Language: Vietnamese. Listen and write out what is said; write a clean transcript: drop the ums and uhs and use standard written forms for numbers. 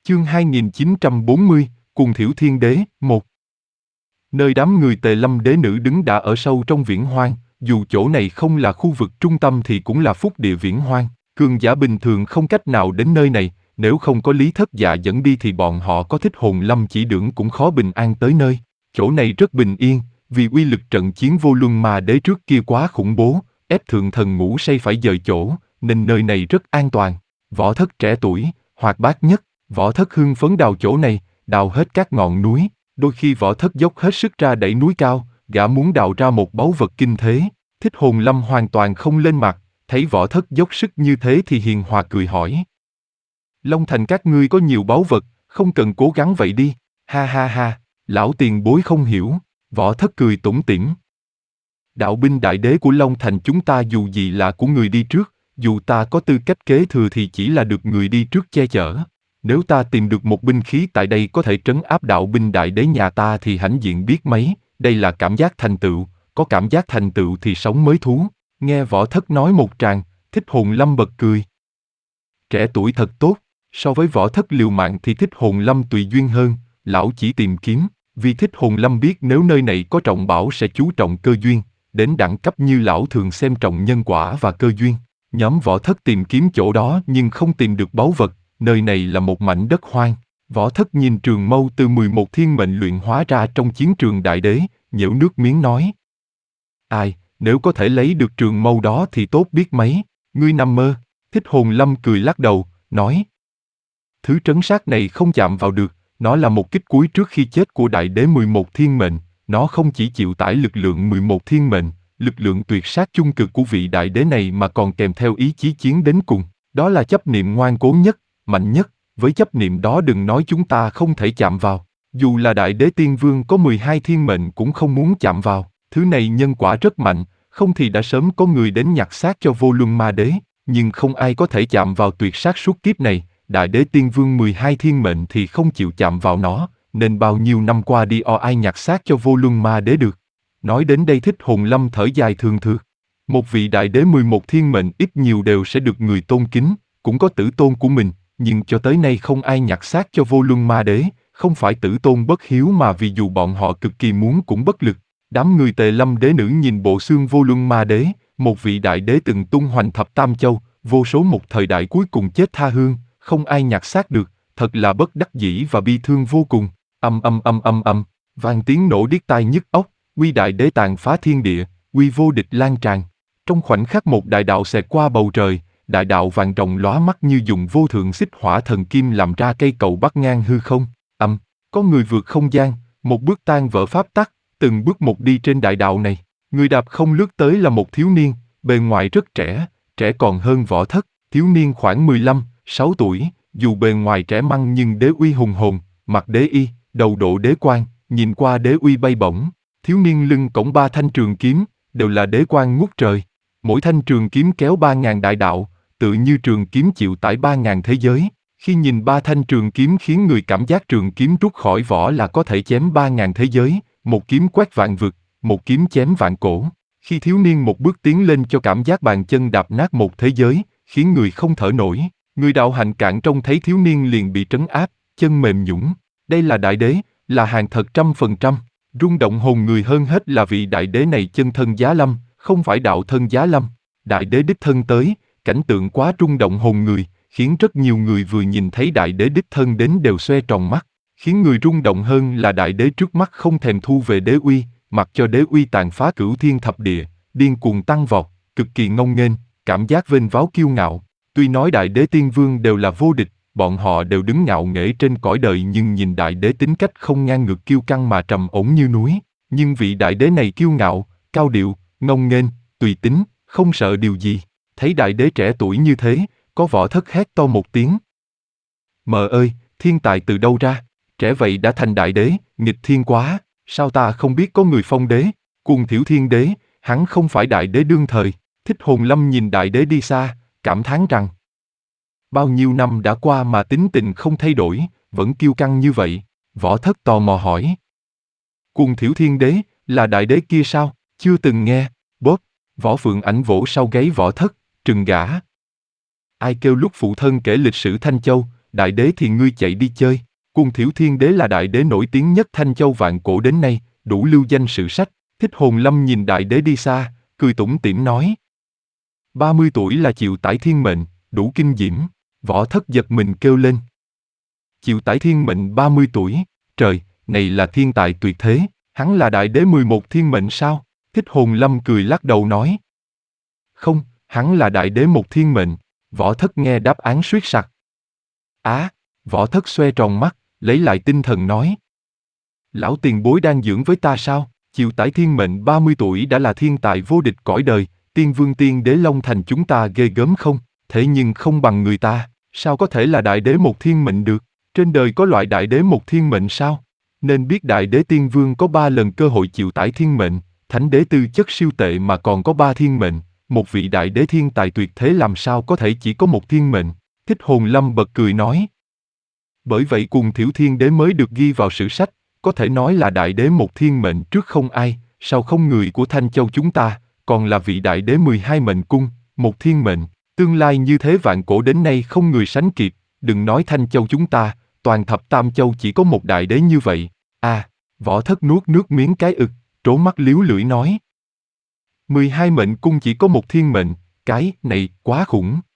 Chương 2940, Cuồng Thiểu Thiên Đế, 1. Nơi đám người Tề Lâm đế nữ đứng đã ở sâu trong viễn hoang, dù chỗ này không là khu vực trung tâm thì cũng là phúc địa viễn hoang. Cường giả bình thường không cách nào đến nơi này, nếu không có Lý Thất Dạ dẫn đi thì bọn họ có Thích Hồn Lâm chỉ đường cũng khó bình an tới nơi. Chỗ này rất bình yên, vì uy lực trận chiến Vô Luân Ma Đế trước kia quá khủng bố, ép thượng thần ngủ say phải dời chỗ, nên nơi này rất an toàn. Võ Thất trẻ tuổi, hoạt bát nhất, Võ Thất hưng phấn đào chỗ này, đào hết các ngọn núi. Đôi khi Võ Thất dốc hết sức ra đẩy núi cao, gã muốn đào ra một báu vật kinh thế. Thích Hồn Lâm hoàn toàn không lên mặt, thấy Võ Thất dốc sức như thế thì hiền hòa cười hỏi. Long Thành các ngươi có nhiều báu vật, không cần cố gắng vậy đi, ha ha ha, lão tiền bối không hiểu, Võ Thất cười tủm tỉm. Đạo binh đại đế của Long Thành chúng ta dù gì là của người đi trước, dù ta có tư cách kế thừa thì chỉ là được người đi trước che chở. Nếu ta tìm được một binh khí tại đây có thể trấn áp đạo binh đại đế nhà ta thì hãnh diện biết mấy, đây là cảm giác thành tựu, có cảm giác thành tựu thì sống mới thú. Nghe Võ Thất nói một tràng, Thích Hồn Lâm bật cười. Trẻ tuổi thật tốt, so với Võ Thất liều mạng thì Thích Hồn Lâm tùy duyên hơn, lão chỉ tìm kiếm, vì Thích Hồn Lâm biết nếu nơi này có trọng bảo sẽ chú trọng cơ duyên, đến đẳng cấp như lão thường xem trọng nhân quả và cơ duyên. Nhóm Võ Thất tìm kiếm chỗ đó nhưng không tìm được báu vật, nơi này là một mảnh đất hoang. Võ Thất nhìn trường mâu từ 11 thiên mệnh luyện hóa ra trong chiến trường đại đế, nhễu nước miếng nói. Ai, nếu có thể lấy được trường mâu đó thì tốt biết mấy, ngươi nằm mơ. Thích Hồn Lâm cười lắc đầu, nói. Thứ trấn sát này không chạm vào được, nó là một kích cuối trước khi chết của đại đế 11 thiên mệnh, nó không chỉ chịu tải lực lượng 11 thiên mệnh, lực lượng tuyệt sát chung cực của vị đại đế này mà còn kèm theo ý chí chiến đến cùng, đó là chấp niệm ngoan cố nhất, mạnh nhất, với chấp niệm đó đừng nói chúng ta không thể chạm vào, dù là đại đế tiên vương có 12 thiên mệnh cũng không muốn chạm vào, thứ này nhân quả rất mạnh, không thì đã sớm có người đến nhặt xác cho Vô Luân Ma Đế, nhưng không ai có thể chạm vào tuyệt sát suốt kiếp này, đại đế tiên vương 12 thiên mệnh thì không chịu chạm vào nó, nên bao nhiêu năm qua đi ai nhặt xác cho Vô Luân Ma Đế được. Nói đến đây Thích Hồn Lâm thở dài thường thượt. Một vị đại đế 11 thiên mệnh ít nhiều đều sẽ được người tôn kính, cũng có tử tôn của mình, nhưng cho tới nay không ai nhặt xác cho Vô Luân Ma Đế, không phải tử tôn bất hiếu mà vì dù bọn họ cực kỳ muốn cũng bất lực. Đám người Tề Lâm đế nữ nhìn bộ xương Vô Luân Ma Đế, một vị đại đế từng tung hoành thập tam châu, vô số một thời đại cuối cùng chết tha hương, không ai nhặt xác được, thật là bất đắc dĩ và bi thương vô cùng. Vang tiếng nổ điếc tai nhức óc, uy đại đế tàn phá thiên địa, uy vô địch lan tràn. Trong khoảnh khắc một đại đạo xẹt qua bầu trời, đại đạo vàng rồng lóa mắt như dùng vô thượng xích hỏa thần kim làm ra cây cầu bắc ngang hư không. Có người vượt không gian, một bước tan vỡ pháp tắc, từng bước một đi trên đại đạo này. Người đạp không lướt tới là một thiếu niên, bề ngoài rất trẻ, trẻ còn hơn Võ Thất, thiếu niên khoảng 15-6 tuổi, dù bề ngoài trẻ măng nhưng đế uy hùng hồn, mặt đế y, đầu độ đế quan, nhìn qua đế uy bay bổng. Thiếu niên lưng cõng 3 thanh trường kiếm, đều là đế quan ngút trời. Mỗi thanh trường kiếm kéo 3.000 đại đạo, tự như trường kiếm chịu tải 3.000 thế giới. Khi nhìn 3 thanh trường kiếm khiến người cảm giác trường kiếm rút khỏi vỏ là có thể chém 3.000 thế giới, một kiếm quét vạn vực, một kiếm chém vạn cổ. Khi thiếu niên một bước tiến lên cho cảm giác bàn chân đạp nát một thế giới, khiến người không thở nổi. Người đạo hạnh cạn trông thấy thiếu niên liền bị trấn áp, chân mềm nhũn. Đây là đại đế, là hàng thật 100%. Rung động hồn người hơn hết là vị đại đế này chân thân giá lâm, không phải đạo thân giá lâm. Đại đế đích thân tới, cảnh tượng quá rung động hồn người, khiến rất nhiều người vừa nhìn thấy đại đế đích thân đến đều xoe tròn mắt. Khiến người rung động hơn là đại đế trước mắt không thèm thu về đế uy, mặc cho đế uy tàn phá cửu thiên thập địa, điên cuồng tăng vọt, cực kỳ ngông nghênh, cảm giác vênh váo kiêu ngạo. Tuy nói đại đế tiên vương đều là vô địch, bọn họ đều đứng ngạo nghễ trên cõi đời nhưng nhìn đại đế tính cách không ngang ngược kiêu căng mà trầm ổn như núi. Nhưng vị đại đế này kiêu ngạo, cao điệu, ngông nghênh, tùy tính, không sợ điều gì. Thấy đại đế trẻ tuổi như thế, có Võ Thất hét to một tiếng. Mợ ơi, thiên tài từ đâu ra? Trẻ vậy đã thành đại đế, nghịch thiên quá, sao ta không biết có người phong đế? Cuồng Thiểu Thiên Đế, hắn không phải đại đế đương thời. Thích Hồn Lâm nhìn đại đế đi xa, cảm thán rằng bao nhiêu năm đã qua mà tính tình không thay đổi, vẫn kiêu căng như vậy. Võ Thất tò mò hỏi. Cuồng Thiểu Thiên Đế, là đại đế kia sao? Chưa từng nghe. Bóp, Võ Phượng Ảnh vỗ sau gáy Võ Thất, trừng gã. Ai kêu lúc phụ thân kể lịch sử Thanh Châu, đại đế thì ngươi chạy đi chơi. Cuồng Thiểu Thiên Đế là đại đế nổi tiếng nhất Thanh Châu vạn cổ đến nay, đủ lưu danh sử sách. Thích Hồn Lâm nhìn đại đế đi xa, cười tủm tỉm nói. 30 tuổi là chịu tải thiên mệnh, đủ kinh diễm. Võ Thất giật mình kêu lên. Chịu tải thiên mệnh 30 tuổi, trời, này là thiên tài tuyệt thế, hắn là đại đế 11 thiên mệnh sao? Thích Hồn Lâm cười lắc đầu nói. Không, hắn là đại đế một thiên mệnh. Võ Thất nghe đáp án suýt sặc. Võ Thất xoe tròn mắt, lấy lại tinh thần nói. Lão tiền bối đang dưỡng với ta sao? Chịu tải thiên mệnh 30 tuổi đã là thiên tài vô địch cõi đời, tiên vương tiên đế Long Thành chúng ta ghê gớm không? Thế nhưng không bằng người ta, sao có thể là đại đế một thiên mệnh được? Trên đời có loại đại đế một thiên mệnh sao? Nên biết đại đế tiên vương có 3 lần cơ hội chịu tải thiên mệnh, thánh đế tư chất siêu tệ mà còn có 3 thiên mệnh, một vị đại đế thiên tài tuyệt thế làm sao có thể chỉ có một thiên mệnh? Thích Hồn Lâm bật cười nói. Bởi vậy Cuồng Thiểu Thiên Đế mới được ghi vào sử sách, có thể nói là đại đế một thiên mệnh trước không ai, sau không người của Thanh Châu chúng ta, còn là vị đại đế 12 mệnh cung, một thiên mệnh, tương lai như thế vạn cổ đến nay không người sánh kịp, đừng nói Thanh Châu chúng ta, toàn thập Tam Châu chỉ có một đại đế như vậy. Võ Thất nuốt nước miếng cái ực, trố mắt liếu lưỡi nói. 12 mệnh cung chỉ có một thiên mệnh, cái này quá khủng.